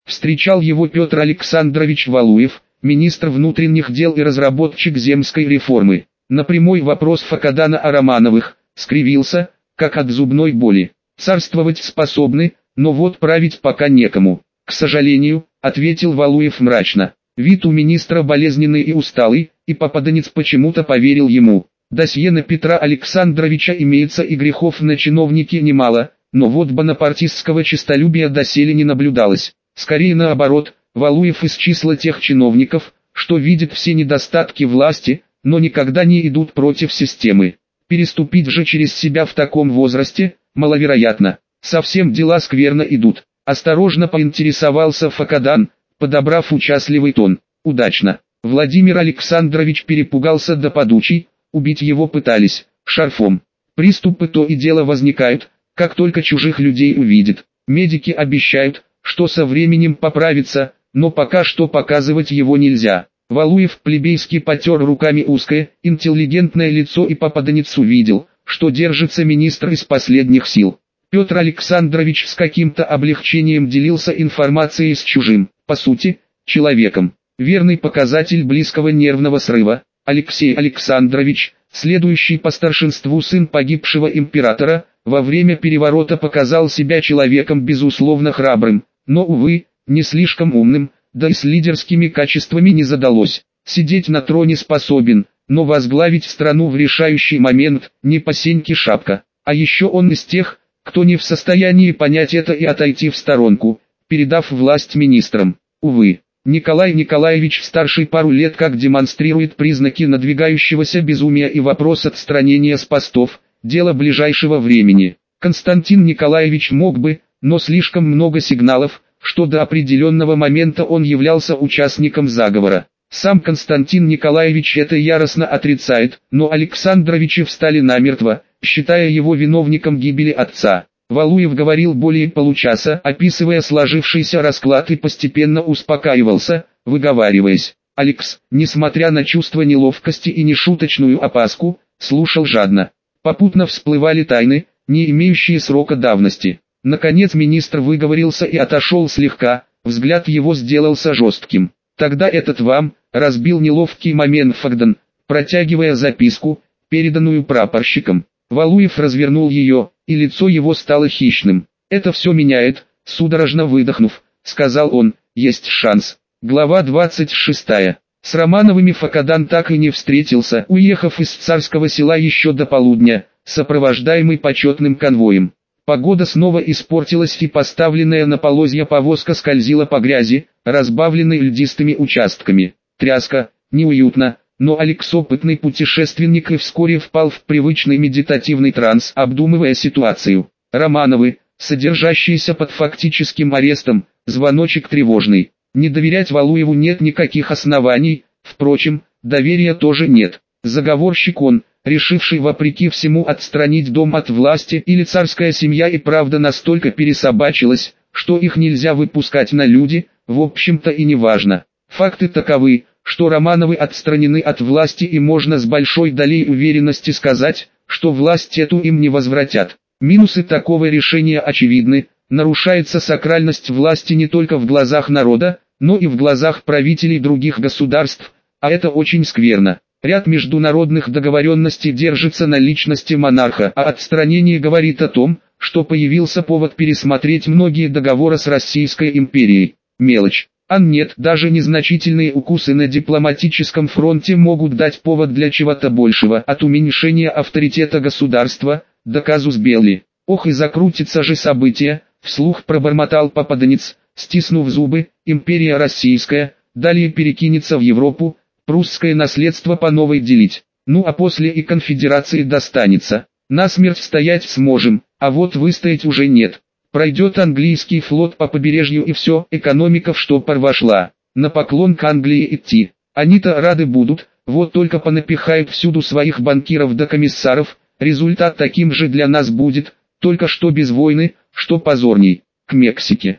Встречал его Петр Александрович Валуев, министр внутренних дел и разработчик земской реформы. На прямой вопрос Факадана о Романовых, скривился, как от зубной боли. Царствовать способны, но вот править пока некому. К сожалению, ответил Валуев мрачно. Вид у министра болезненный и усталый, и попаданец почему-то поверил ему. Досье на Петра Александровича имеется и грехов на чиновнике немало, но вот бонапартистского честолюбия доселе не наблюдалось. Скорее наоборот, Валуев из числа тех чиновников, что видят все недостатки власти, но никогда не идут против системы. Переступить же через себя в таком возрасте, маловероятно. Совсем дела скверно идут. Осторожно поинтересовался Факадан, подобрав участливый тон. Удачно. Владимир Александрович перепугался до подучий, убить его пытались, шарфом. Приступы то и дело возникают, как только чужих людей увидит. Медики обещают, что со временем поправится, но пока что показывать его нельзя. Валуев плебейски потер руками узкое, интеллигентное лицо и попаданец увидел, что держится министр из последних сил. Петр Александрович с каким-то облегчением делился информацией с чужим, по сути, человеком. Верный показатель близкого нервного срыва. Алексей Александрович, следующий по старшинству сын погибшего императора, во время переворота показал себя человеком безусловно храбрым, но, увы, не слишком умным, да и с лидерскими качествами не задалось. Сидеть на троне способен, но возглавить страну в решающий момент – не по сеньке шапка. А еще он из тех, кто не в состоянии понять это и отойти в сторонку, передав власть министрам. Увы, Николай Николаевич старший пару лет как демонстрирует признаки надвигающегося безумия, и вопрос отстранения с постов – дело ближайшего времени. Константин Николаевич мог бы, но слишком много сигналов, что до определенного момента он являлся участником заговора. Сам Константин Николаевич это яростно отрицает, но Александровичи встали намертво, считая его виновником гибели отца. Валуев говорил более получаса, описывая сложившийся расклад, и постепенно успокаивался, выговариваясь. Алекс, несмотря на чувство неловкости и нешуточную опаску, слушал жадно. Попутно всплывали тайны, не имеющие срока давности. Наконец министр выговорился и отошел слегка, взгляд его сделался жестким. «Тогда этот вам», — разбил неловкий момент Факадан, протягивая записку, переданную прапорщиком. Валуев развернул ее, и лицо его стало хищным. «Это все меняет», — судорожно выдохнув, сказал он, — «есть шанс». Глава 26. С Романовыми Факадан так и не встретился, уехав из царского села еще до полудня, сопровождаемый почетным конвоем. Погода снова испортилась, и поставленная на полозья повозка скользила по грязи, разбавленной льдистыми участками. Тряска, неуютно, но Алекс опытный путешественник и вскоре впал в привычный медитативный транс, обдумывая ситуацию. Романовы, содержащиеся под фактическим арестом, звоночек тревожный. Не доверять Валуеву нет никаких оснований, впрочем, доверия тоже нет. Заговорщик он, решивший вопреки всему отстранить дом от власти, или царская семья и правда настолько пересобачилась, что их нельзя выпускать на люди, в общем-то и не важно. Факты таковы, что Романовы отстранены от власти, и можно с большой долей уверенности сказать, что власть эту им не возвратят. Минусы такого решения очевидны: нарушается сакральность власти не только в глазах народа, но и в глазах правителей других государств, а это очень скверно. Ряд международных договоренностей держится на личности монарха, а отстранение говорит о том, что появился повод пересмотреть многие договоры с Российской империей. Мелочь. А нет, даже незначительные укусы на дипломатическом фронте могут дать повод для чего-то большего, от уменьшения авторитета государства до казус белли. Ох, и закрутится же событие, вслух пробормотал попаданец, стиснув зубы. Империя российская, далее перекинется в Европу, прусское наследство по новой делить. Ну а после и конфедерации достанется. Насмерть стоять сможем, а вот выстоять уже нет. Пройдет английский флот по побережью, и все, экономика в штопор вошла. На поклон к Англии идти. Они-то рады будут, вот только понапихают всюду своих банкиров да комиссаров. Результат таким же для нас будет, только что без войны, что позорней. К Мексике.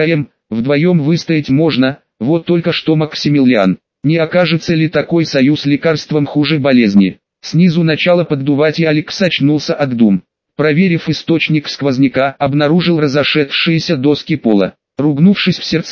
Вдвоем выстоять можно, вот только что Максимилиан. Не окажется ли такой союз лекарством хуже болезни? Снизу начало поддувать, и Алекс очнулся от дум. Проверив источник сквозняка, обнаружил разошедшиеся доски пола. Ругнувшись в сердцах,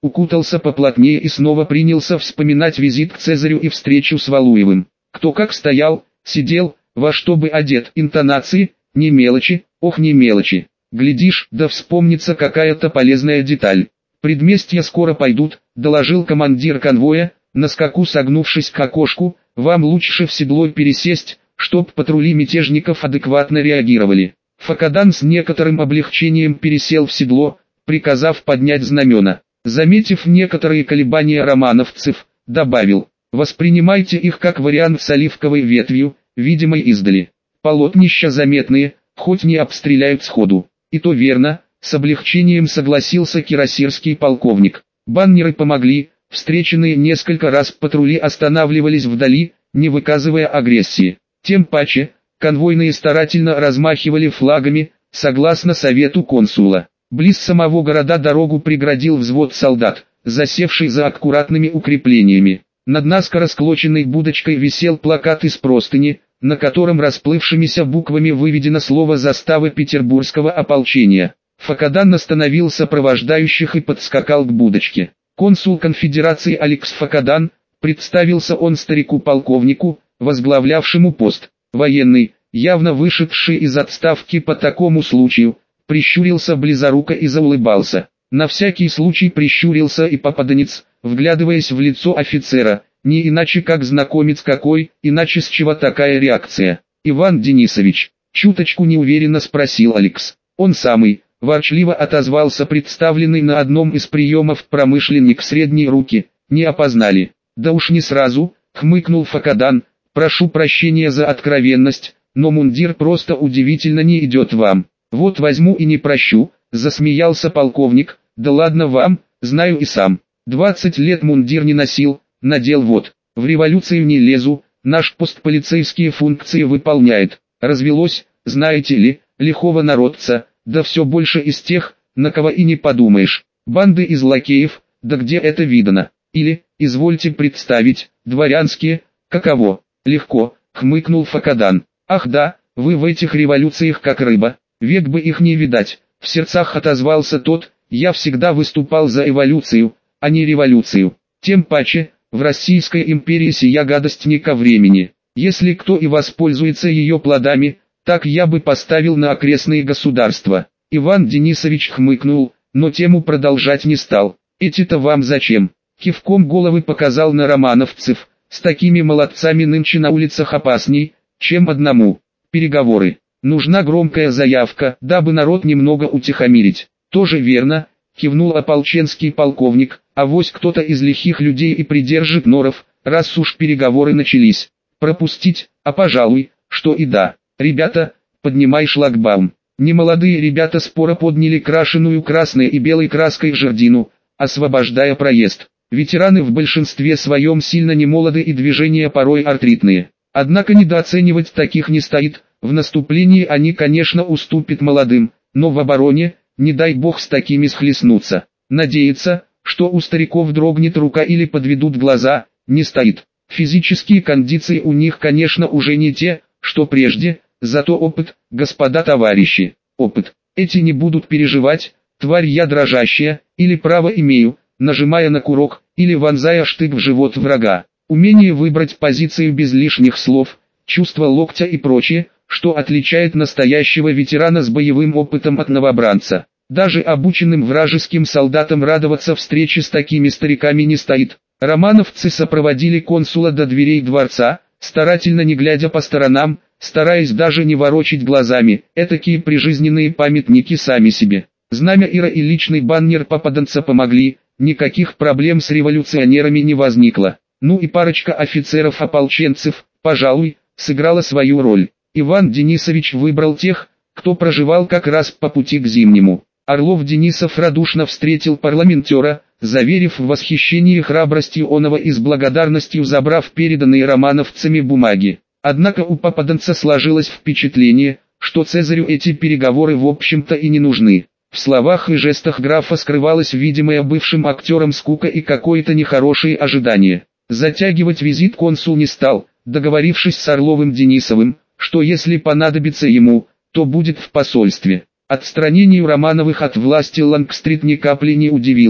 укутался поплотнее и снова принялся вспоминать визит к Цезарю и встречу с Валуевым. Кто как стоял, сидел, во что бы одет, интонации, не мелочи, ох не мелочи. Глядишь, да вспомнится какая-то полезная деталь. «Предместья скоро пойдут», — доложил командир конвоя, на скаку согнувшись к окошку. «Вам лучше в седло пересесть, чтоб патрули мятежников адекватно реагировали». Факадан с некоторым облегчением пересел в седло, приказав поднять знамена. Заметив некоторые колебания романовцев, добавил: «Воспринимайте их как вариант с оливковой ветвью, видимой издали. Полотнища заметные, хоть не обстреляют сходу». «И то верно», — с облегчением согласился кирасирский полковник. Баннеры помогли, встреченные несколько раз патрули останавливались вдали, не выказывая агрессии. Тем паче, конвойные старательно размахивали флагами, согласно совету консула. Близ самого города дорогу преградил взвод солдат, засевший за аккуратными укреплениями. Над наскоро склоченной будочкой висел плакат из простыни, на котором расплывшимися буквами выведено слово заставы петербургского ополчения. Факадан остановил сопровождающих и подскакал к будочке. Консул конфедерации Алекс Факадан, представился он старику-полковнику, возглавлявшему пост. Военный, явно вышедший из отставки по такому случаю, прищурился близоруко и заулыбался. На всякий случай прищурился и попаданец, вглядываясь в лицо офицера, не иначе как знакомец какой, иначе с чего такая реакция. «Иван Денисович?» — чуточку неуверенно спросил Алекс. «Он самый», — ворчливо отозвался представленный на одном из приемов промышленник средней руки. «Не опознали?» «Да уж не сразу», — хмыкнул Факадан. «Прошу прощения за откровенность, но мундир просто удивительно не идет вам». «Вот возьму и не прощу», — засмеялся полковник. «Да ладно вам, знаю и сам. 20 лет мундир не носил, надел вот. В революцию не лезу, наш пост полицейские функции выполняет. Развелось, знаете ли, лихого народца, да все больше из тех, на кого и не подумаешь. Банды из лакеев, да где это видано? Или, извольте представить, дворянские, каково?» «Легко», — хмыкнул Факадан. «Ах да, вы в этих революциях как рыба, век бы их не видать», — в сердцах отозвался тот. «Я всегда выступал за эволюцию, а не революцию. Тем паче, в Российской империи сия гадость не ко времени. Если кто и воспользуется ее плодами, так я бы поставил на окрестные государства». Иван Денисович хмыкнул, но тему продолжать не стал. «Эти-то вам зачем?» Кивком головы показал на романовцев. «С такими молодцами нынче на улицах опасней, чем одному. Переговоры. Нужна громкая заявка, дабы народ немного утихомирить». «Тоже верно», — кивнул ополченский полковник. «Авось кто-то из лихих людей и придержит норов, раз уж переговоры начались. Пропустить, а пожалуй, что и да. Ребята, поднимай шлагбаум». Немолодые ребята споро подняли крашеную красной и белой краской жердину, освобождая проезд. Ветераны в большинстве своем сильно немолоды и движения порой артритные. Однако недооценивать таких не стоит, в наступлении они, конечно, уступят молодым, но в обороне, не дай бог с такими схлестнуться. Надеяться, что у стариков дрогнет рука или подведут глаза, не стоит. Физические кондиции у них, конечно, уже не те, что прежде, зато опыт, господа товарищи, опыт. Эти не будут переживать, тварь я дрожащая, или право имею, нажимая на курок, или вонзая штык в живот врага. Умение выбрать позицию без лишних слов, чувство локтя и прочее, что отличает настоящего ветерана с боевым опытом от новобранца. Даже обученным вражеским солдатам радоваться встрече с такими стариками не стоит. Романовцы сопроводили консула до дверей дворца, старательно не глядя по сторонам, стараясь даже не ворочить глазами, этакие прижизненные памятники сами себе. Знамя Ира и личный баннер попаданца помогли, никаких проблем с революционерами не возникло. Ну и парочка офицеров-ополченцев, пожалуй, сыграла свою роль. Иван Денисович выбрал тех, кто проживал как раз по пути к Зимнему. Орлов-Денисов радушно встретил парламентера, заверив в восхищении храбростью оного и с благодарностью забрав переданные романовцами бумаги. Однако у попаданца сложилось впечатление, что Цезарю эти переговоры в общем-то и не нужны. В словах и жестах графа скрывалась видимая бывшим актером скука и какое-то нехорошее ожидание. Затягивать визит консул не стал, договорившись с Орловым-Денисовым, что если понадобится ему, то будет в посольстве. Отстранению Романовых от власти Лангстрит ни капли не удивился.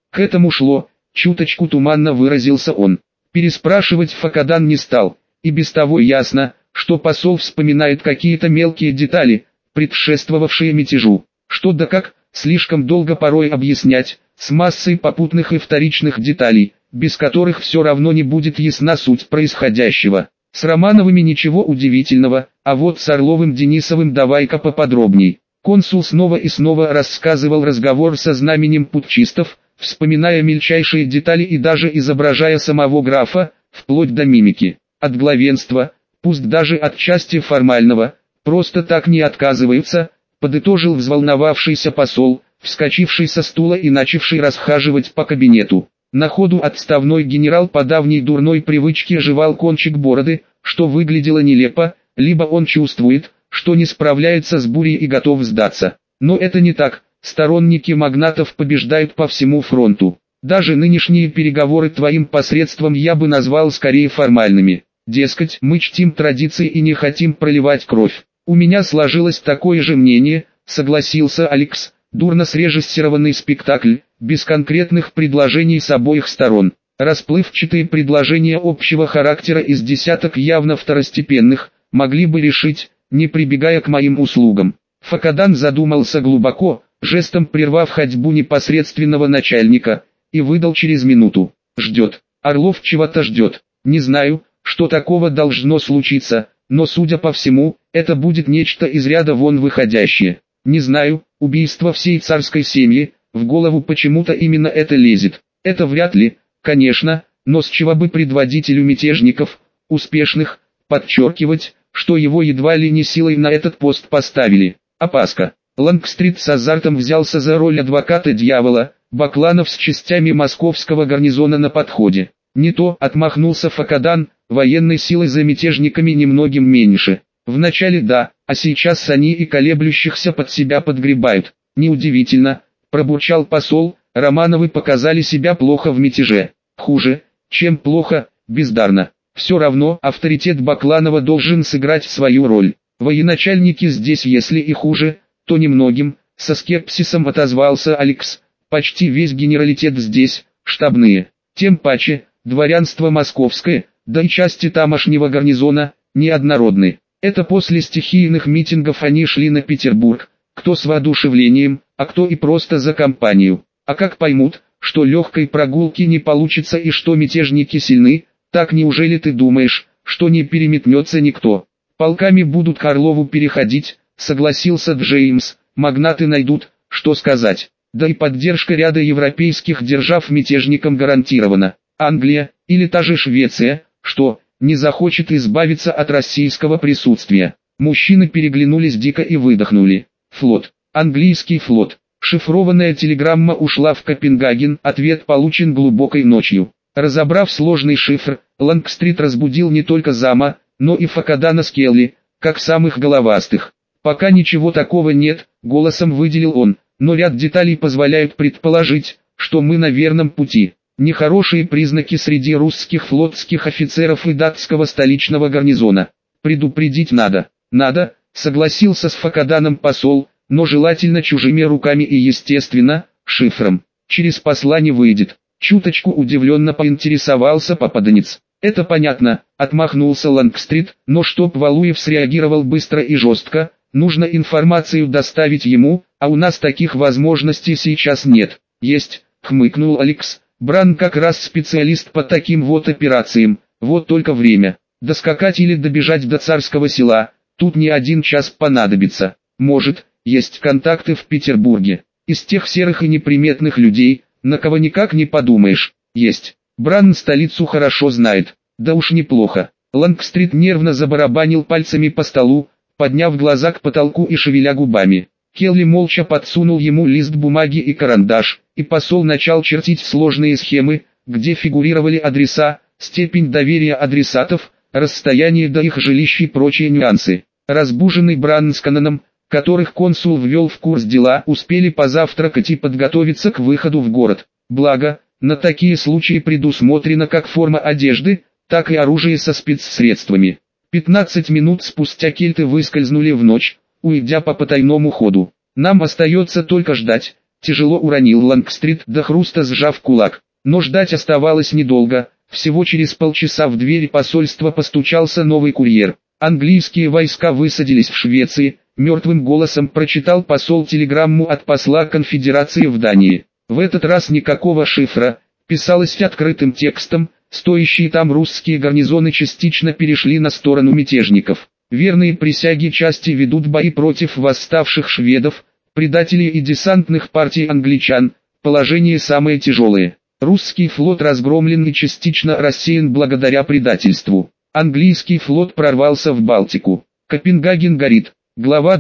К этому шло, чуточку туманно выразился он. Переспрашивать Факадан не стал, и без того ясно, что посол вспоминает какие-то мелкие детали, предшествовавшие мятежу. Что да как, слишком долго порой объяснять, с массой попутных и вторичных деталей, без которых все равно не будет ясна суть происходящего. С Романовыми ничего удивительного, а вот с Орловым Денисовым давай-ка поподробней. Консул снова и снова рассказывал разговор со знаменем путчистов, вспоминая мельчайшие детали и даже изображая самого графа, вплоть до мимики. От главенства, пусть даже отчасти формального, просто так не отказываются, подытожил взволновавшийся посол, вскочивший со стула и начавший расхаживать по кабинету. На ходу отставной генерал по давней дурной привычке жевал кончик бороды, что выглядело нелепо, либо он чувствует, что не справляется с бурей и готов сдаться. Но это не так, сторонники магнатов побеждают по всему фронту. Даже нынешние переговоры твоим посредством я бы назвал скорее формальными. Дескать, мы чтим традиции и не хотим проливать кровь. У меня сложилось такое же мнение, согласился Алекс. Дурно срежиссированный спектакль, без конкретных предложений с обоих сторон. Расплывчатые предложения общего характера из десяток явно второстепенных, могли бы решить, не прибегая к моим услугам. Факадан задумался глубоко, жестом прервав ходьбу непосредственного начальника, и выдал через минуту. Ждет. Орлов чего-то ждет. Не знаю, что такого должно случиться, но судя по всему, это будет нечто из ряда вон выходящее. Не знаю, убийство всей царской семьи, в голову почему-то именно это лезет. Это вряд ли, конечно, но с чего бы предводителю мятежников, успешных, подчеркивать, что его едва ли не силой на этот пост поставили. Опаска. Лангстрит с азартом взялся за роль адвоката дьявола, Бакланов с частями московского гарнизона на подходе. Не то, отмахнулся Факадан, военной силы за мятежниками немногим меньше. Вначале да, а сейчас они и колеблющихся под себя подгребают. Неудивительно, пробурчал посол, Романовы показали себя плохо в мятеже. Хуже, чем плохо, бездарно. Все равно авторитет Бакланова должен сыграть свою роль. Военачальники здесь если и хуже, то немногим, со скепсисом отозвался Алекс. Почти весь генералитет здесь, штабные. Тем паче, дворянство московское, да и части тамошнего гарнизона, неоднородны. Это после стихийных митингов они шли на Петербург, кто с воодушевлением, а кто и просто за компанию. А как поймут, что легкой прогулки не получится и что мятежники сильны, так неужели ты думаешь, что не переметнется никто? Полками будут к Орлову переходить, согласился Джеймс, магнаты найдут, что сказать. Да и поддержка ряда европейских держав мятежникам гарантирована. Англия, или та же Швеция, что не захочет избавиться от российского присутствия. Мужчины переглянулись дико и выдохнули. Флот. Английский флот. Шифрованная телеграмма ушла в Копенгаген, ответ получен глубокой ночью. Разобрав сложный шифр, Лангстрит разбудил не только зама, но и Факадана с Келли, как самых головастых. Пока ничего такого нет, голосом выделил он, но ряд деталей позволяют предположить, что мы на верном пути. Нехорошие признаки среди русских флотских офицеров и датского столичного гарнизона. Предупредить надо. Надо, согласился с Факаданом посол, но желательно чужими руками и естественно, шифром. Через посла не выйдет. Чуточку удивленно поинтересовался попаданец. Это понятно, отмахнулся Лангстрит, но чтоб Валуев среагировал быстро и жестко, нужно информацию доставить ему, а у нас таких возможностей сейчас нет. Есть, хмыкнул Алекс. Бран как раз специалист по таким вот операциям, вот только время. Доскакать или добежать до царского села, тут не 1 час понадобится. Может, есть контакты в Петербурге. Из тех серых и неприметных людей, на кого никак не подумаешь. Есть. Бран столицу хорошо знает. Да уж неплохо. Лангстрит нервно забарабанил пальцами по столу, подняв глаза к потолку и шевеля губами. Келли молча подсунул ему лист бумаги и карандаш, и посол начал чертить сложные схемы, где фигурировали адреса, степень доверия адресатов, расстояние до их жилищ и прочие нюансы. Разбуженный Бран с Каноном, которых консул ввел в курс дела, успели позавтракать и подготовиться к выходу в город. Благо, на такие случаи предусмотрена как форма одежды, так и оружие со спецсредствами. 15 минут спустя кельты выскользнули в ночь, уйдя по потайному ходу. Нам остается только ждать, тяжело уронил Лангстрит, до хруста сжав кулак. Но ждать оставалось недолго. Всего через полчаса в дверь посольства постучался новый курьер. Английские войска высадились в Швеции, мертвым голосом прочитал посол телеграмму от посла конфедерации в Дании. В этот раз никакого шифра, писалось открытым текстом, стоящие там русские гарнизоны частично перешли на сторону мятежников. Верные присяге части ведут бои против восставших шведов, предателей и десантных партий англичан, положение самое тяжелое. Русский флот разгромлен и частично рассеян благодаря предательству. Английский флот прорвался в Балтику. Копенгаген горит. Глава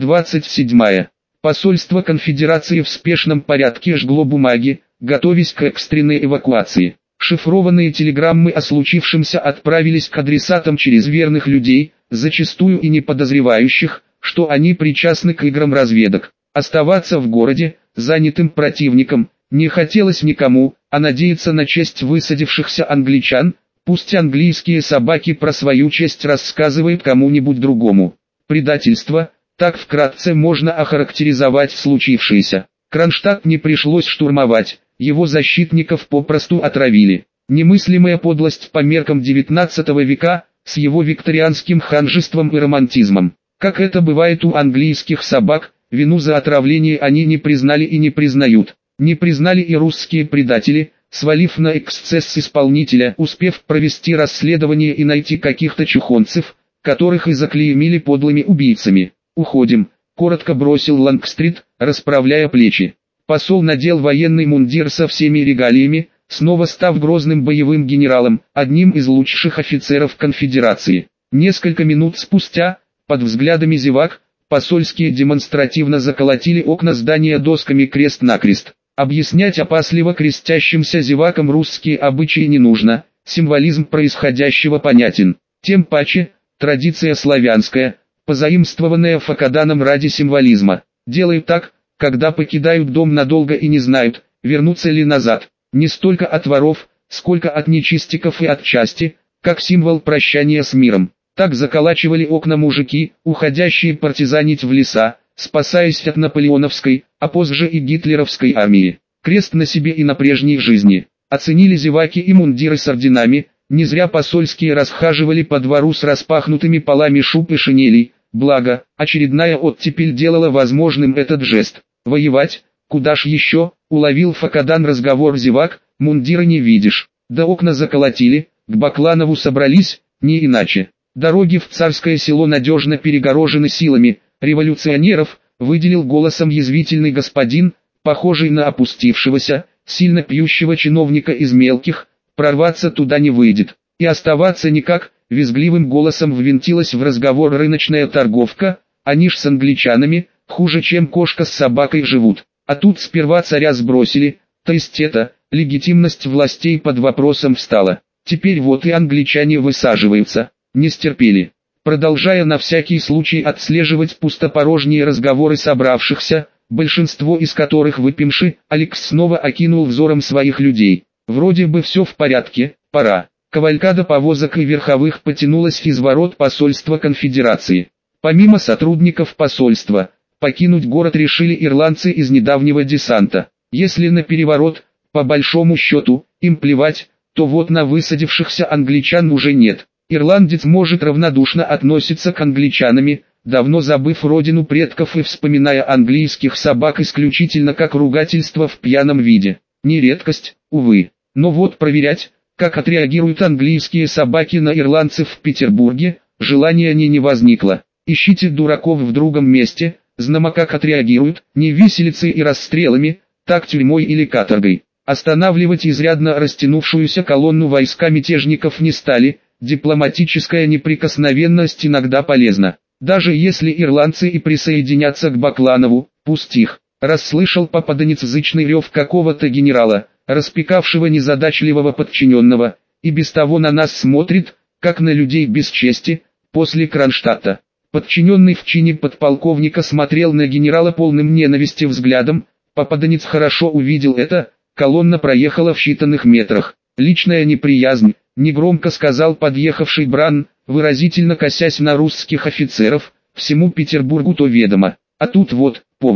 27. Посольство конфедерации в спешном порядке жгло бумаги, готовясь к экстренной эвакуации. Шифрованные телеграммы о случившемся отправились к адресатам через верных людей, зачастую и не подозревающих, что они причастны к играм разведок. Оставаться в городе, занятым противником, не хотелось никому, а надеяться на честь высадившихся англичан, пусть английские собаки про свою честь рассказывают кому-нибудь другому. Предательство, так вкратце можно охарактеризовать случившееся. Кронштадт не пришлось штурмовать, его защитников попросту отравили. Немыслимая подлость по меркам XIX века, с его викторианским ханжеством и романтизмом. Как это бывает у английских собак, вину за отравление они не признали и не признают. Не признали и русские предатели, свалив на эксцесс исполнителя, успев провести расследование и найти каких-то чухонцев, которых и заклеймили подлыми убийцами. «Уходим», — коротко бросил Лангстрит, расправляя плечи. Посол надел военный мундир со всеми регалиями, снова став грозным боевым генералом, одним из лучших офицеров конфедерации. Несколько минут спустя, под взглядами зевак, посольские демонстративно заколотили окна здания досками крест-накрест. Объяснять опасливо крестящимся зевакам русские обычаи не нужно, символизм происходящего понятен. Тем паче, традиция славянская, позаимствованная Факаданом ради символизма. Делают так, когда покидают дом надолго и не знают, вернутся ли назад. Не столько от воров, сколько от нечистиков и от части, как символ прощания с миром. Так заколачивали окна мужики, уходящие партизанить в леса, спасаясь от наполеоновской, а позже и гитлеровской армии. Крест на себе и на прежней жизни. Оценили зеваки и мундиры с орденами, не зря посольские расхаживали по двору с распахнутыми полами шуб и шинелей, благо, очередная оттепель делала возможным этот жест. Воевать, куда ж еще, уловил Факадан разговор зевак, мундира не видишь. Да окна заколотили, к Бакланову собрались, не иначе. Дороги в Царское Село надежно перегорожены силами революционеров, выделил голосом язвительный господин, похожий на опустившегося, сильно пьющего чиновника из мелких, прорваться туда не выйдет. И оставаться никак, визгливым голосом ввинтилась в разговор рыночная торговка, они ж с англичанами, хуже чем кошка с собакой живут. А тут сперва царя сбросили, то есть это, легитимность властей под вопросом встала. Теперь вот и англичане высаживаются, не стерпели. Продолжая на всякий случай отслеживать пустопорожние разговоры собравшихся, большинство из которых выпивши, Алекс снова окинул взором своих людей. Вроде бы все в порядке, пора. Кавалькада повозок и верховых потянулась из ворот посольства конфедерации. Помимо сотрудников посольства, покинуть город решили ирландцы из недавнего десанта. Если на переворот, по большому счету, им плевать, то вот на высадившихся англичан уже нет. Ирландец может равнодушно относиться к англичанам, давно забыв родину предков и вспоминая английских собак исключительно как ругательство в пьяном виде. Не редкость, увы. Но вот проверять, как отреагируют английские собаки на ирландцев в Петербурге, желания не возникло. Ищите дураков в другом месте, знамо как отреагируют, не виселицей и расстрелами, так тюрьмой или каторгой. Останавливать изрядно растянувшуюся колонну войска мятежников не стали. Дипломатическая неприкосновенность иногда полезна. Даже если ирландцы и присоединятся к Бакланову, пусть их. Расслышал попаданец зычный рев какого-то генерала, распекавшего незадачливого подчиненного, и без того на нас смотрит, как на людей без чести, после Кронштадта. Подчиненный в чине подполковника смотрел на генерала полным ненависти взглядом, попаданец хорошо увидел это, колонна проехала в считанных метрах. Личная неприязнь, негромко сказал подъехавший Бран, выразительно косясь на русских офицеров, всему Петербургу то ведомо. А тут вот, повод.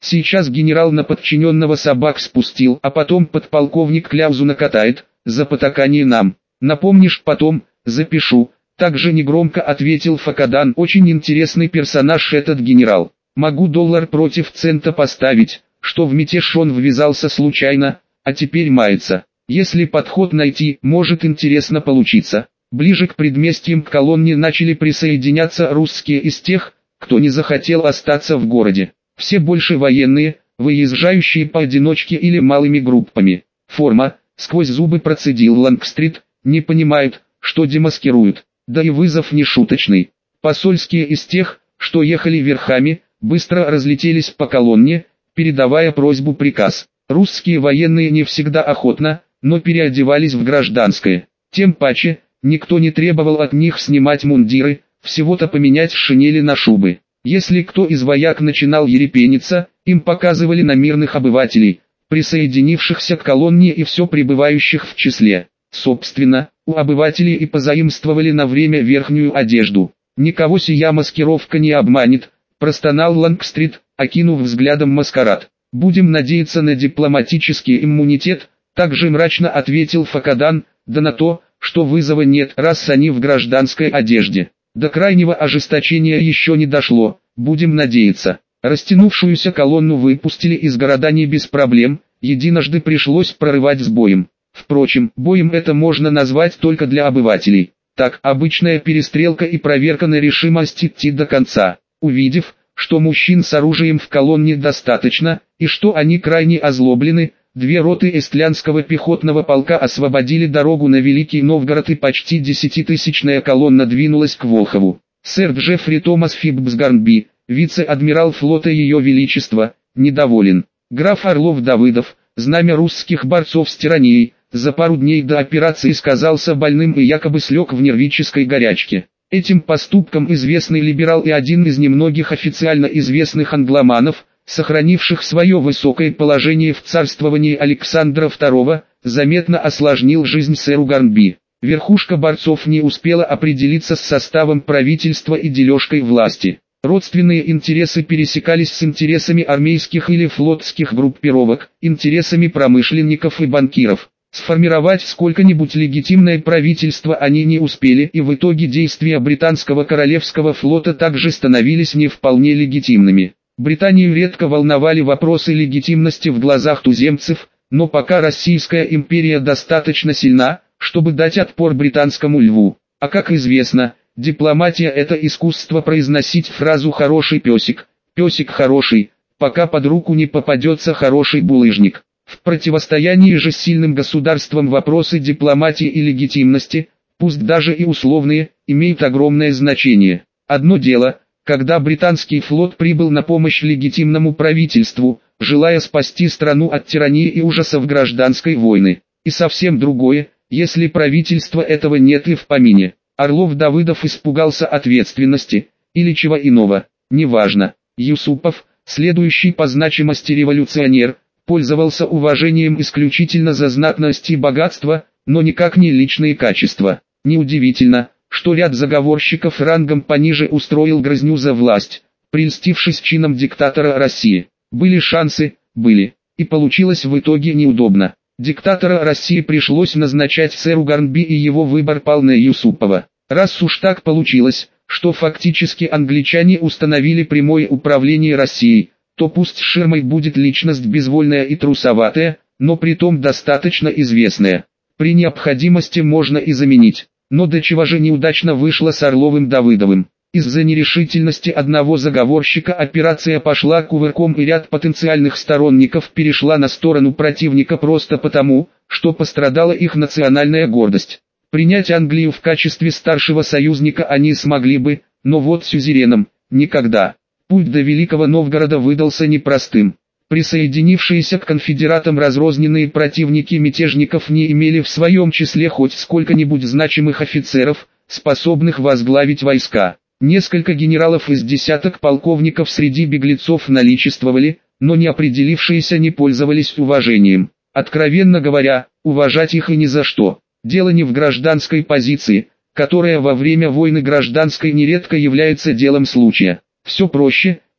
Сейчас генерал на подчиненного собак спустил, а потом подполковник кляузу накатает, за потакание нам. Напомнишь потом, запишу. Также негромко ответил Факадан. Очень интересный персонаж этот генерал. Могу доллар против цента поставить, что в мятеж он ввязался случайно, а теперь мается. Если подход найти, может интересно получиться. Ближе к предместьям к колонне начали присоединяться русские из тех, кто не захотел остаться в городе. Все больше военные, выезжающие поодиночке или малыми группами. Форма, сквозь зубы процедил Лангстрит, не понимают, что демаскируют. Да и вызов не шуточный. Посольские из тех, что ехали верхами, быстро разлетелись по колонне, передавая просьбу-приказ. Русские военные не всегда охотно, но переодевались в гражданское. Тем паче, никто не требовал от них снимать мундиры, всего-то поменять шинели на шубы. Если кто из вояк начинал ерепениться, им показывали на мирных обывателей, присоединившихся к колонне и все пребывающих в числе. Собственно, у обывателей и позаимствовали на время верхнюю одежду. Никого сия маскировка не обманет, простонал Лангстрит, окинув взглядом маскарад. Будем надеяться на дипломатический иммунитет, также мрачно ответил Факадан, да на то, что вызова нет, раз они в гражданской одежде. До крайнего ожесточения еще не дошло, будем надеяться. Растянувшуюся колонну выпустили из города не без проблем, единожды пришлось прорывать с боем. Впрочем, боем это можно назвать только для обывателей. Так, обычная перестрелка и проверка на решимость идти до конца. Увидев, что мужчин с оружием в колонне достаточно, и что они крайне озлоблены, две роты эстлянского пехотного полка освободили дорогу на Великий Новгород и почти 10-тысячная колонна двинулась к Волхову. Сэр Джеффри Томас Фиббс-Гарнби, вице-адмирал флота Ее Величества, недоволен. Граф Орлов-Давыдов, знамя русских борцов с тиранией, за пару дней до операции сказался больным и якобы слег в нервической горячке. Этим поступком известный либерал и один из немногих официально известных англоманов, сохранивших свое высокое положение в царствовании Александра II, заметно осложнил жизнь сэру Гарнби. Верхушка борцов не успела определиться с составом правительства и дележкой власти. Родственные интересы пересекались с интересами армейских или флотских группировок, интересами промышленников и банкиров. Сформировать сколько-нибудь легитимное правительство они не успели, и в итоге действия британского королевского флота также становились не вполне легитимными. Британию редко волновали вопросы легитимности в глазах туземцев, но пока Российская империя достаточно сильна, чтобы дать отпор британскому льву. А как известно, дипломатия – это искусство произносить фразу «хороший песик», «песик хороший», пока под руку не попадется хороший булыжник. В противостоянии же с сильным государством вопросы дипломатии и легитимности, пусть даже и условные, имеют огромное значение. Одно дело, когда британский флот прибыл на помощь легитимному правительству, желая спасти страну от тирании и ужасов гражданской войны. И совсем другое, если правительства этого нет и в помине. Орлов-Давыдов испугался ответственности, или чего иного, неважно. Юсупов, следующий по значимости революционер, пользовался уважением исключительно за знатность и богатство, но никак не личные качества. Неудивительно, что ряд заговорщиков рангом пониже устроил грызню за власть, прельстившись чином диктатора России. Были шансы, были, и получилось в итоге неудобно. Диктатора России пришлось назначать сэру Гарнби, и его выбор пал на Юсупова. Раз уж так получилось, что фактически англичане установили прямое управление Россией, то пусть ширмой будет личность безвольная и трусоватая, но притом достаточно известная. При необходимости можно и заменить. Но до чего же неудачно вышло с Орловым-Давыдовым. Из-за нерешительности одного заговорщика операция пошла кувырком, и ряд потенциальных сторонников перешла на сторону противника просто потому, что пострадала их национальная гордость. Принять Англию в качестве старшего союзника они смогли бы, но вот сюзереном – никогда. Путь до Великого Новгорода выдался непростым. Присоединившиеся к конфедератам разрозненные противники мятежников не имели в своем числе хоть сколько-нибудь значимых офицеров, способных возглавить войска. Несколько генералов из десяток полковников среди беглецов наличествовали, но не определившиеся не пользовались уважением. Откровенно говоря, уважать их и ни за что. Дело не в гражданской позиции, которая во время войны гражданской нередко является делом случая. Все проще,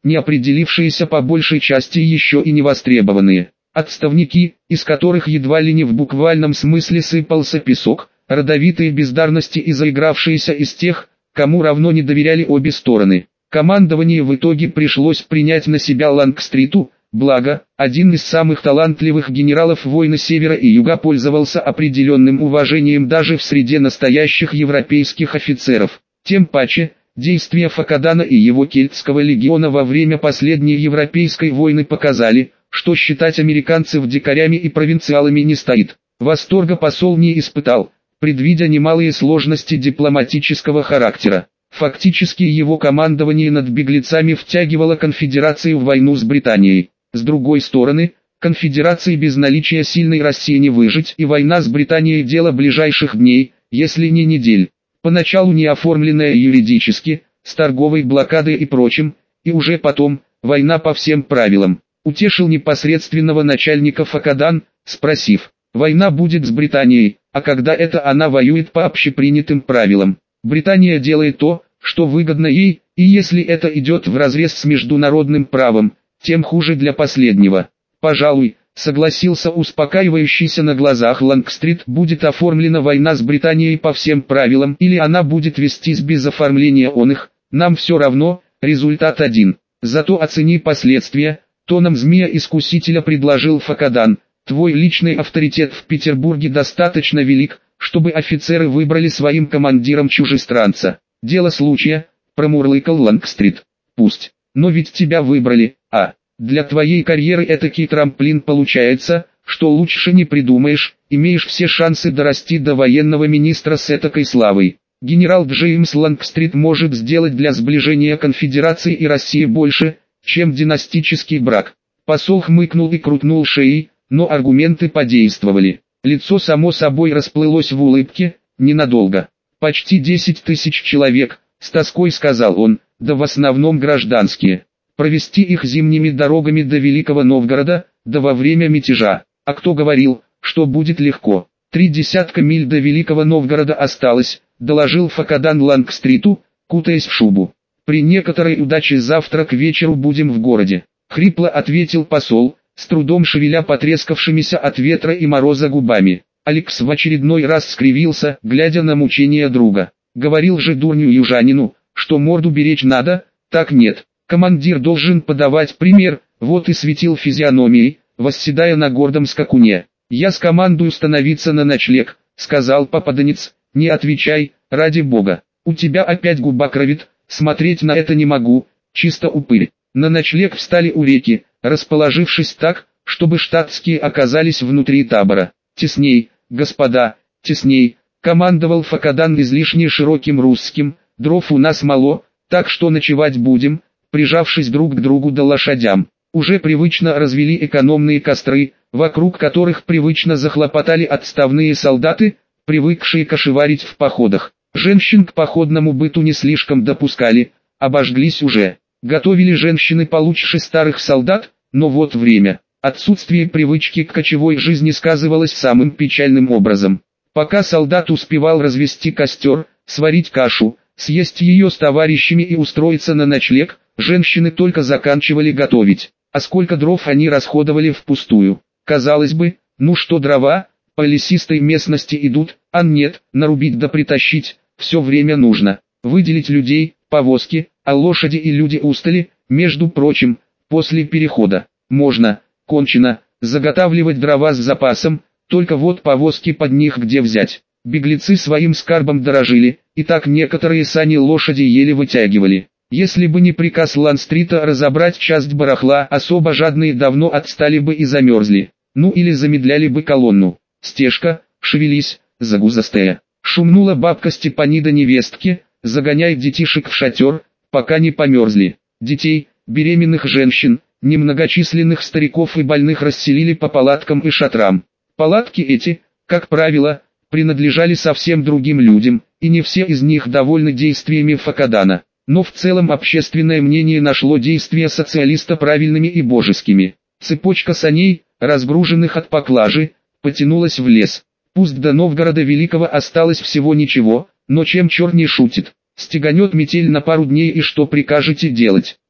не определившиеся по большей части еще и не востребованные. Отставники, из которых едва ли не в буквальном смысле сыпался песок, родовитые бездарности и заигравшиеся из тех, кому равно не доверяли обе стороны. Командование в итоге пришлось принять на себя Лонгстриту, благо, один из самых талантливых генералов войны Севера и Юга пользовался определенным уважением даже в среде настоящих европейских офицеров. Тем паче, действия Факадана и его кельтского легиона во время последней европейской войны показали, что считать американцев дикарями и провинциалами не стоит. Восторга посол не испытал, предвидя немалые сложности дипломатического характера. Фактически его командование над беглецами втягивало конфедерацию в войну с Британией. С другой стороны, конфедерации без наличия сильной России не выжить, и война с Британией дело ближайших дней, если не недель. Поначалу не оформленная юридически, с торговой блокадой и прочим, и уже потом, война по всем правилам. Утешил непосредственного начальника Факадан, спросив: «Война будет с Британией, а когда это она воюет по общепринятым правилам? Британия делает то, что выгодно ей, и если это идет вразрез с международным правом, тем хуже для последнего». «Пожалуй», согласился успокаивающийся на глазах Лонгстрит, «будет оформлена война с Британией по всем правилам, или она будет вестись без оформления их, нам все равно, результат один. Зато оцени последствия», тоном змея-искусителя предложил Факадан. «Твой личный авторитет в Петербурге достаточно велик, чтобы офицеры выбрали своим командиром чужестранца. Дело случая», промурлыкал Лонгстрит. «Пусть, но ведь тебя выбрали, а для твоей карьеры этакий трамплин получается, что лучше не придумаешь, имеешь все шансы дорасти до военного министра с этакой славой. Генерал Джеймс Лонгстрит может сделать для сближения конфедерации и России больше, чем династический брак». Посол хмыкнул и крутнул шеей, но аргументы подействовали. Лицо само собой расплылось в улыбке, ненадолго. «Почти 10 тысяч человек», с тоской сказал он, «да в основном гражданские. Провести их зимними дорогами до Великого Новгорода, да во время мятежа. А кто говорил, что будет легко? 3 десятка миль до Великого Новгорода осталось», доложил Факадан Лонгстриту, кутаясь в шубу. «При некоторой удаче завтра к вечеру будем в городе», хрипло ответил посол, с трудом шевеля потрескавшимися от ветра и мороза губами. Алекс в очередной раз скривился, глядя на мучения друга. «Говорил же дурню южанину, что морду беречь надо, так нет. Командир должен подавать пример», вот и светил физиономией, восседая на гордом скакуне. «Я скомандую становиться на ночлег», сказал попаданец. «Не отвечай, ради бога. У тебя опять губа кровит, смотреть на это не могу, чисто упырь». На ночлег встали у реки, расположившись так, чтобы штатские оказались внутри табора. «Тесней, господа, тесней», командовал Факадан излишне широким русским. «Дров у нас мало, так что ночевать будем, прижавшись друг к другу да лошадям». Уже привычно развели экономные костры, вокруг которых привычно захлопотали отставные солдаты, привыкшие кошеварить в походах. Женщин к походному быту не слишком допускали, обожглись уже. Готовили женщины получше старых солдат, но вот время. Отсутствие привычки к кочевой жизни сказывалось самым печальным образом. Пока солдат успевал развести костер, сварить кашу, съесть ее с товарищами и устроиться на ночлег, женщины только заканчивали готовить. А сколько дров они расходовали впустую. Казалось бы, ну что дрова, по лесистой местности идут, а нет, нарубить да притащить, все время нужно. Выделить людей, повозки, а лошади и люди устали, между прочим, после перехода. Можно, кончено, заготавливать дрова с запасом, только вот повозки под них где взять. Беглецы своим скарбом дорожили, и так некоторые сани лошади еле вытягивали. Если бы не приказ Лонгстрита разобрать часть барахла, особо жадные давно отстали бы и замерзли. Ну или замедляли бы колонну. «Стежка, шевелись, загузастая», шумнула бабка Степанида невестке, «загоняй детишек в шатер, пока не померзли». Детей, беременных женщин, немногочисленных стариков и больных расселили по палаткам и шатрам. Палатки эти, как правило, принадлежали совсем другим людям, и не все из них довольны действиями Факадана. Но в целом общественное мнение нашло действия социалиста правильными и божескими. Цепочка саней, разгруженных от поклажи, потянулась в лес. Пусть до Новгорода Великого осталось всего ничего, но чем черт не шутит. Стеганет метель на пару дней, и что прикажете делать?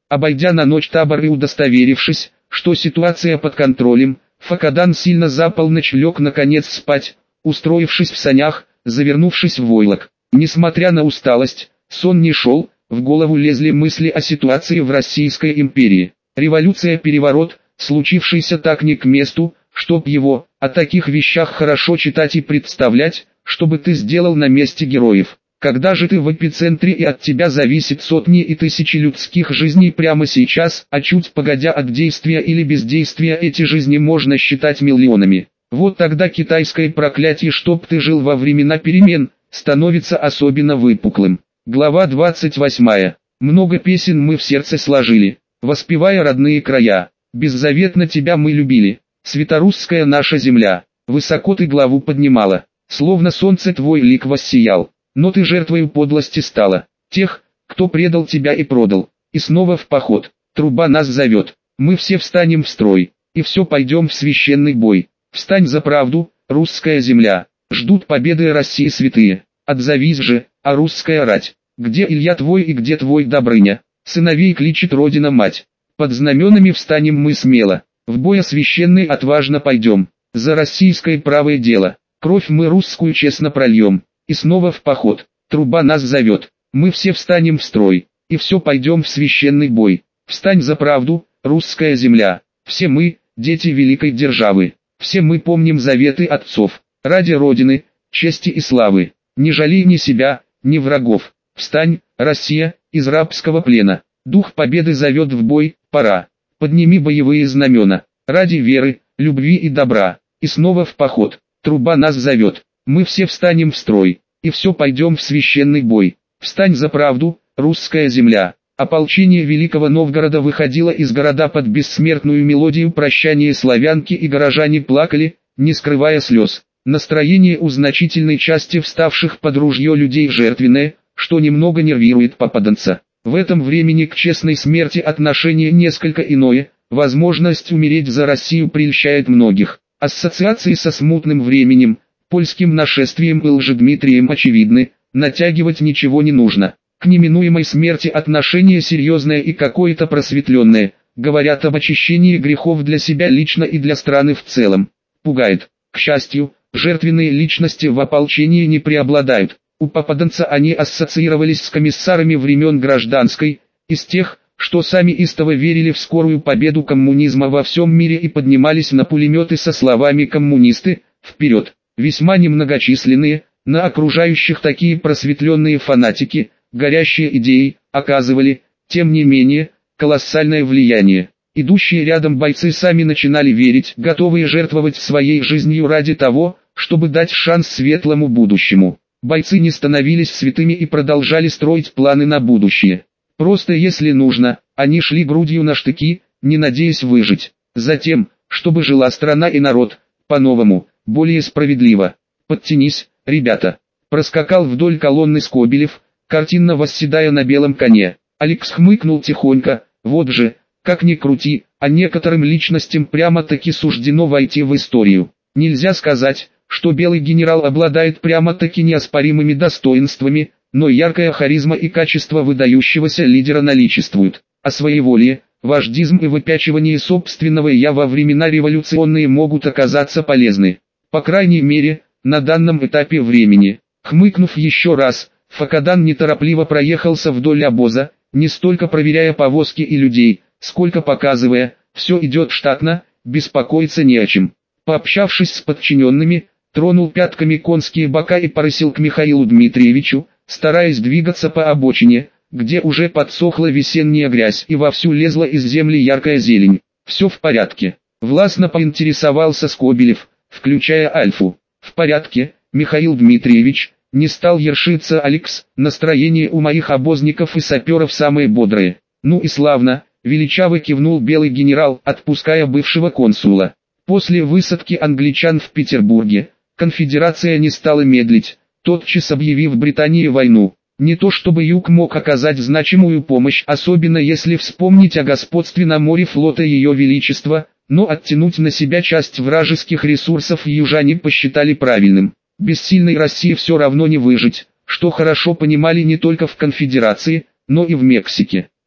Обойдя на ночь табор и удостоверившись, что ситуация под контролем, Факадан сильно за полночь лег наконец спать, устроившись в санях, завернувшись в войлок. Несмотря на усталость, сон не шел, в голову лезли мысли о ситуации в Российской империи. Революция-переворот, случившийся так не к месту, чтоб его, о таких вещах хорошо читать и представлять, чтобы ты сделал на месте героев. Когда же ты в эпицентре и от тебя зависит сотни и тысячи людских жизней прямо сейчас, а чуть погодя от действия или бездействия эти жизни можно считать миллионами. Вот тогда китайское проклятие «чтоб ты жил во времена перемен» становится особенно выпуклым. Глава 28. Много песен мы в сердце сложили, воспевая родные края. Беззаветно тебя мы любили, светорусская наша земля. Высоко ты главу поднимала, словно солнце твой лик воссиял. Но ты жертвою подлости стала, тех, кто предал тебя и продал. И снова в поход, труба нас зовет, мы все встанем в строй, и все пойдем в священный бой. Встань за правду, русская земля, ждут победы России святые. Отзовись же, а русская рать, где Илья твой и где твой Добрыня? Сыновей кличет Родина мать, под знаменами встанем мы смело, в бой священный отважно пойдем, за российское правое дело, кровь мы русскую честно прольем. И снова в поход, труба нас зовет, мы все встанем в строй, и все пойдем в священный бой. Встань за правду, русская земля, все мы, дети великой державы, все мы помним заветы отцов, ради Родины, чести и славы, не жалей ни себя, ни врагов. Встань, Россия, из рабского плена, дух победы зовет в бой, пора, подними боевые знамена, ради веры, любви и добра, и снова в поход, труба нас зовет. Мы все встанем в строй, и все пойдем в священный бой. Встань за правду, русская земля. Ополчение Великого Новгорода выходило из города под бессмертную мелодию прощания славянки, и горожане плакали, не скрывая слез. Настроение у значительной части вставших под ружье людей жертвенное, что немного нервирует попаданца. В этом времени к честной смерти отношение несколько иное, возможность умереть за Россию прельщает многих. Ассоциации со смутным временем, польским нашествием и Лжедмитрием очевидны, натягивать ничего не нужно. К неминуемой смерти отношение серьезное и какое-то просветленное, говорят об очищении грехов для себя лично и для страны в целом. Пугает. К счастью, жертвенные личности в ополчении не преобладают. У попаданца они ассоциировались с комиссарами времен гражданской, из тех, что сами истово верили в скорую победу коммунизма во всем мире и поднимались на пулеметы со словами «коммунисты, вперед!». Весьма немногочисленные, на окружающих такие просветленные фанатики, горящие идеей, оказывали, тем не менее, колоссальное влияние. Идущие рядом бойцы сами начинали верить, готовые жертвовать своей жизнью ради того, чтобы дать шанс светлому будущему. Бойцы не становились святыми и продолжали строить планы на будущее. Просто если нужно, они шли грудью на штыки, не надеясь выжить. Затем, чтобы жила страна и народ, по-новому, более справедливо. Подтянись, ребята. Проскакал вдоль колонны Скобелев, картинно восседая на белом коне. Алекс хмыкнул тихонько, вот же, как ни крути, а некоторым личностям прямо-таки суждено войти в историю. Нельзя сказать, что белый генерал обладает прямо-таки неоспоримыми достоинствами, но яркая харизма и качество выдающегося лидера наличествуют. О своеволие, вождизм и выпячивание собственного «я» во времена революционные могут оказаться полезны. По крайней мере, на данном этапе времени. Хмыкнув еще раз, Факадан неторопливо проехался вдоль обоза, не столько проверяя повозки и людей, сколько показывая, все идет штатно, беспокоиться не о чем. Пообщавшись с подчиненными, тронул пятками конские бока и порысил к Михаилу Дмитриевичу, стараясь двигаться по обочине, где уже подсохла весенняя грязь и вовсю лезла из земли яркая зелень. Все в порядке. Властно поинтересовался Скобелев, включая Альфу. В порядке, Михаил Дмитриевич, не стал ершиться Алекс, настроение у моих обозников и саперов самое бодрое. Ну и славно, величаво кивнул белый генерал, отпуская бывшего консула. После высадки англичан в Петербурге, конфедерация не стала медлить, тотчас объявив Британии войну. Не то чтобы Юг мог оказать значимую помощь, особенно если вспомнить о господстве на море флота Ее Величества, но оттянуть на себя часть вражеских ресурсов южане посчитали правильным. Без сильной России все равно не выжить, что хорошо понимали не только в конфедерации, но и в Мексике.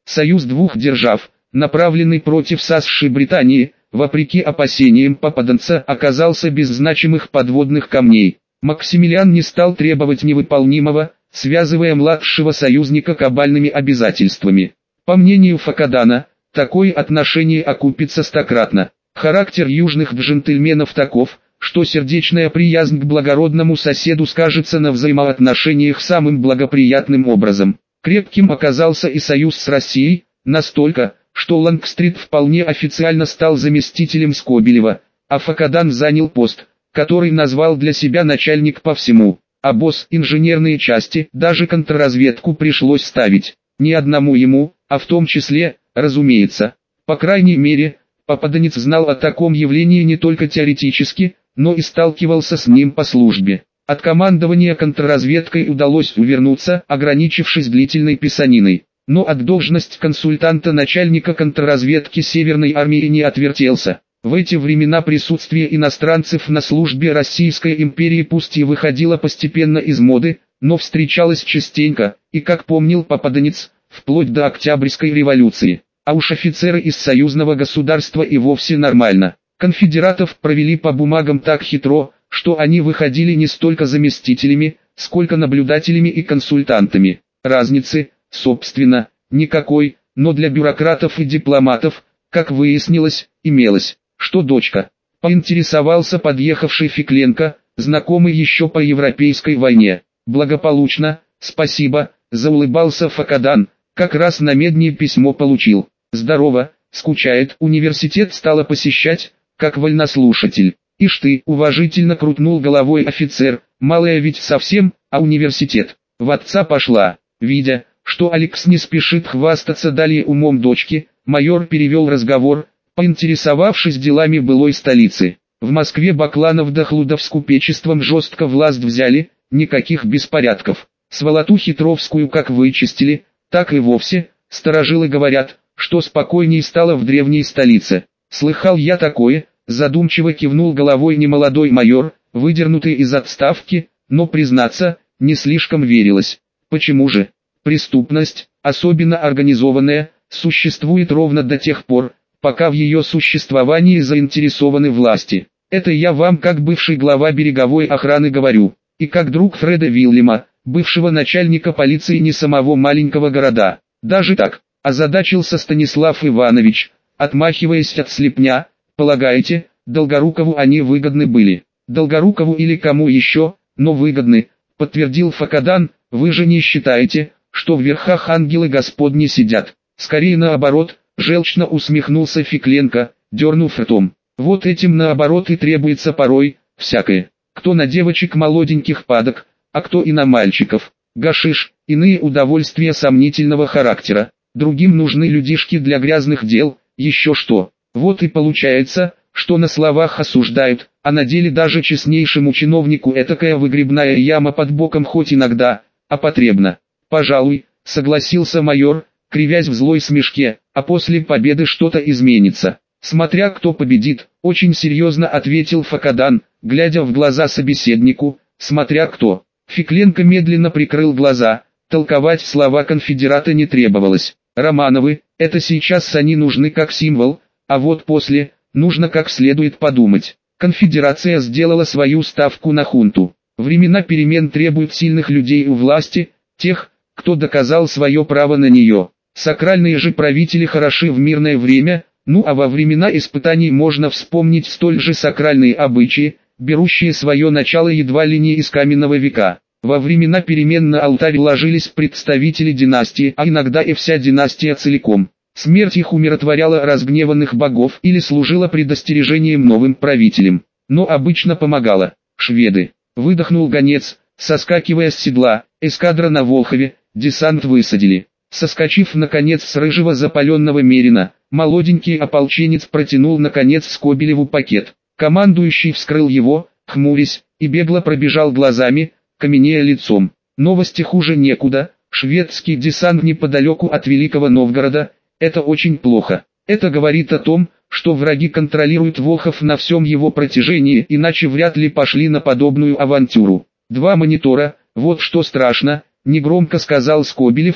Союз двух держав, направленный против САСШ Британии, вопреки опасениям попаданца, оказался без значимых подводных камней. Максимилиан не стал требовать невыполнимого, связывая младшего союзника кабальными обязательствами. По мнению Факадана, такое отношение окупится стократно. Характер южных джентльменов таков, что сердечная приязнь к благородному соседу скажется на взаимоотношениях самым благоприятным образом. Крепким оказался и союз с Россией, настолько, что Лонгстрит вполне официально стал заместителем Скобелева, а Факадан занял пост, который назвал для себя начальник по всему. А босс инженерные части, даже контрразведку пришлось ставить. Не одному ему, а в том числе, разумеется. По крайней мере, попаданец знал о таком явлении не только теоретически, но и сталкивался с ним по службе. От командования контрразведкой удалось увернуться, ограничившись длительной писаниной. Но от должности консультанта начальника контрразведки Северной армии не отвертелся. В эти времена присутствие иностранцев на службе Российской империи пусть и выходило постепенно из моды, но встречалось частенько, и как помнил попаданец, вплоть до Октябрьской революции. А уж офицеры из союзного государства и вовсе нормально. Конфедератов провели по бумагам так хитро, что они выходили не столько заместителями, сколько наблюдателями и консультантами. Разницы, собственно, никакой, но для бюрократов и дипломатов, как выяснилось, имелось. Что дочка? Поинтересовался подъехавший Фекленко, знакомый еще по Европейской войне. Благополучно, спасибо, заулыбался Факадан, как раз на Медне письмо получил. Здорово, скучает, университет стала посещать, как вольнослушатель. Ишь ты, уважительно крутнул головой офицер, малая ведь совсем, а университет. В отца пошла. Видя, что Алекс не спешит хвастаться далее умом дочки, майор перевел разговор, поинтересовавшись делами былой столицы. В Москве Бакланов да Хлудов с купечеством жестко власть взяли, никаких беспорядков. Сволоту Хитровскую как вычистили, так и вовсе, старожилы говорят, что спокойней стало в древней столице. Слыхал я такое, задумчиво кивнул головой немолодой майор, выдернутый из отставки, но, признаться, не слишком верилось. Почему же? Преступность, особенно организованная, существует ровно до тех пор, пока в ее существовании заинтересованы власти. Это я вам как бывший глава береговой охраны говорю, и как друг Фреда Вильяма, бывшего начальника полиции не самого маленького города. Даже так, озадачился Станислав Иванович, отмахиваясь от слепня. Полагаете, Долгорукову они выгодны были? Долгорукову или кому еще, но выгодны, подтвердил Факадан. Вы же не считаете, что в верхах ангелы Господни сидят? Скорее наоборот, желчно усмехнулся Фекленко, дернув ртом. Вот этим наоборот и требуется порой, всякое. Кто на девочек молоденьких падок, а кто и на мальчиков. Гашиш, иные удовольствия сомнительного характера. Другим нужны людишки для грязных дел, еще что. Вот и получается, что на словах осуждают, а на деле даже честнейшему чиновнику этакая выгребная яма под боком хоть иногда, а потребна. Пожалуй, согласился майор, кривясь в злой смешке, а после победы что-то изменится. Смотря кто победит, очень серьезно ответил Факадан, глядя в глаза собеседнику, смотря кто. Фекленко медленно прикрыл глаза, толковать слова конфедерата не требовалось. Романовы, это сейчас они нужны как символ, а вот после, нужно как следует подумать. Конфедерация сделала свою ставку на хунту. Времена перемен требуют сильных людей у власти, тех, кто доказал свое право на нее. Сакральные же правители хороши в мирное время, ну а во времена испытаний можно вспомнить столь же сакральные обычаи, берущие свое начало едва ли не из каменного века. Во времена перемен на алтарь ложились представители династии, а иногда и вся династия целиком. Смерть их умиротворяла разгневанных богов или служила предостережением новым правителям, но обычно помогала. Шведы. Выдохнул гонец, соскакивая с седла, эскадра на Волхове, десант высадили. Соскочив наконец с рыжего запаленного мерина, молоденький ополченец протянул наконец Скобелеву пакет. Командующий вскрыл его, хмурясь, и бегло пробежал глазами, каменея лицом. Новости хуже некуда, шведский десант неподалеку от Великого Новгорода, это очень плохо. Это говорит о том, что враги контролируют Волхов на всем его протяжении, иначе вряд ли пошли на подобную авантюру. 2 монитора, вот что страшно, негромко сказал Скобелев,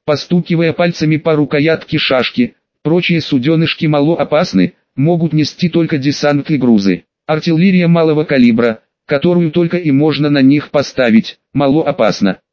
постукивая пальцами по рукоятке шашки. Прочие суденышки мало опасны, могут нести только десант и грузы. Артиллерия малого калибра, которую только и можно на них поставить, мало опасна.